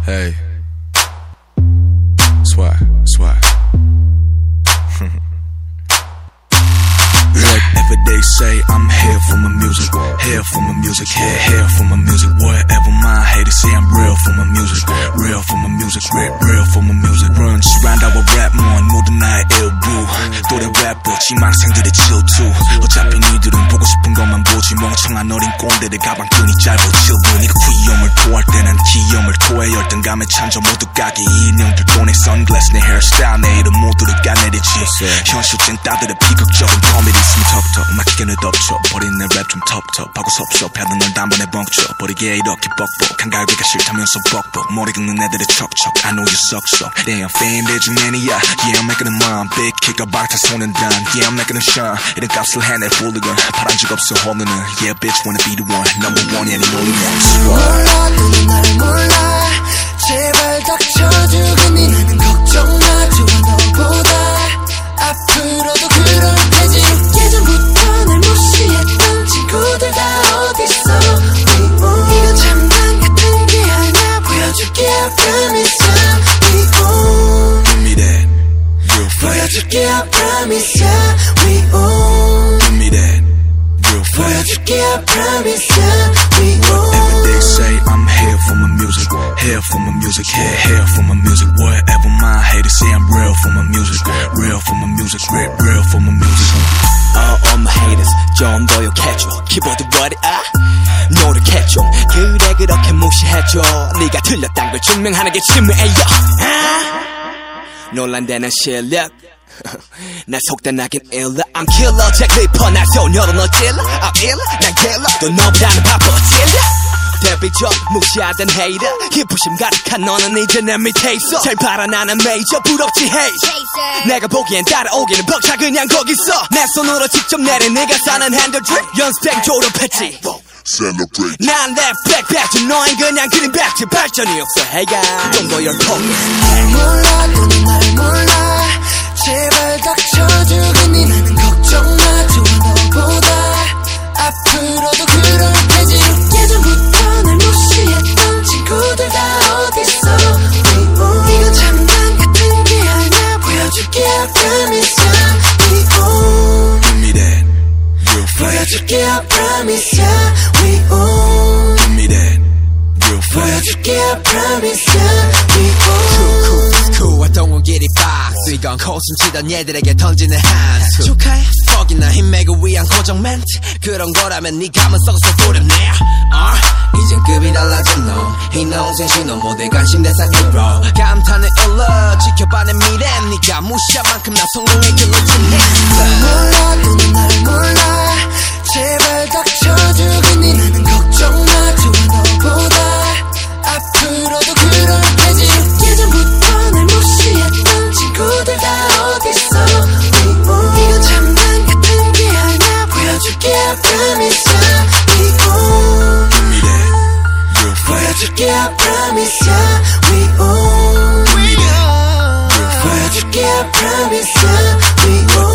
Hey. Swag. Whatever they say, I'm here for my music. Here for my music, here for my music. Whatever my haters say, I'm real for my music. Real for my music, real for my music. Run 시간다와 랩 모든 나의 일부. 또래 래퍼 지망생들의 질투. 어차피 니들은 보고 싶은 것만 보지. 멍청한 어린 꼰대들 가방끈이 짧아 질투. 니가 귀염을 토할 때 난 기염을 토해. 열등감에 찬져 모두 까기. 인형들 돈에 선글라스 내 헤어스타일 내 이름 모두를 까내리지. 현실진 따들의 비극적인 코미디 있으면 턱턱 막히게는 덮쳐 버린 내 랩 좀 텁텁하고 섭섭해도 널 단번에 벙쳐 버리게 이렇게 뻑뻑한 갈비가 싫다면서 뻑뻑 머리 긁는 애들의 척척 I know you suck so Damn fame 내 중엔이야 Yeah I'm making a mom Big kick 박타 손은 단 Yeah I'm making a shine 이런 값을 해낼 훌리건 바란 적 없어 홀리는 Yeah bitch wanna be the one Number one yeah 니 only one 몰라 너는 날 몰라 제발 닥쳐주겠니 나는 걱정 마 좋아 너보다 앞으로도 그럴 테지 예전부터 날 무시했던 친구들 다 어딨어 이건 장난 같은 게 아니야 보여줄게 I promise ya We own Give me that real fast 보여줄게 I promise ya We own Give me that real fast 보여줄게 I promise ya We own Whatever they say I'm here for my music Here for my music here for my music Whatever my haters say I'm real for my music Real for my music real for my music All my haters 좀 노력해줘 키보드 버리 노력해줘 그래 그렇게 무시해줘 네가 틀렸단 걸 증명하는 게 치매예요 논란되는 실력 난 속단하긴 일러 I'm killer 제 클리퍼 날 소녀로 너 찔러 I'm iller 난 killer 또 너보다는 바빠 찔러 데뷔적 무시하던 헤이터 희부심 가득한 너는 이제 내 밑에 있어 잘 봐라 나는 메이저 부럽지 헤이 내가 보기엔 따라오기는 벅차 그냥 거기서 내 손으로 직접 내린 네가 사는 핸들드립 연습생 졸업했지 Celebrate 난 랩 백배지 너흰 그냥 그린 백지 발전이 없어 해가 그 정도 열폭 날 몰라 너는 날 몰라 제발 닥쳐주겠니 나는 걱정 마 좋아 너보다 앞으로도 그럴 테지 예전부터 날 무시했던 친구들 다 어딨어 이건 장난 같은 게 아니야 보여줄게 I promise ya We own Give me that real fast 보여줄게 I promise ya We own Give me that real fast 보여줄게 I promise ya We own cool I don't want get it back 이건 코숨치던 얘들에게 던지는 한수 축하해 퍽이나 힘매고 위한 고정 멘트 그런 거라면 네 감은 썩어서 소리내 이젠 급이 달라졌노 희농생 신호 모두 관심 대상 hero 감탄을 일러 지켜봐 내 미래 네가 무시한 만큼 난 성공의 길로 진내 몰라 너는 날 몰라 제발 닥쳐주겠니 나는 걱정 마 좋아 너보다 앞으로도 그럴 테지 예전부터 날 무시했던 친구들 다 어딨어 이건 장난 같은 게 아니야 보여줄게 I promise ya We own Give me that real fast 보여줄게 I promise ya We own Give me that real fast 보여줄게 I promise ya We own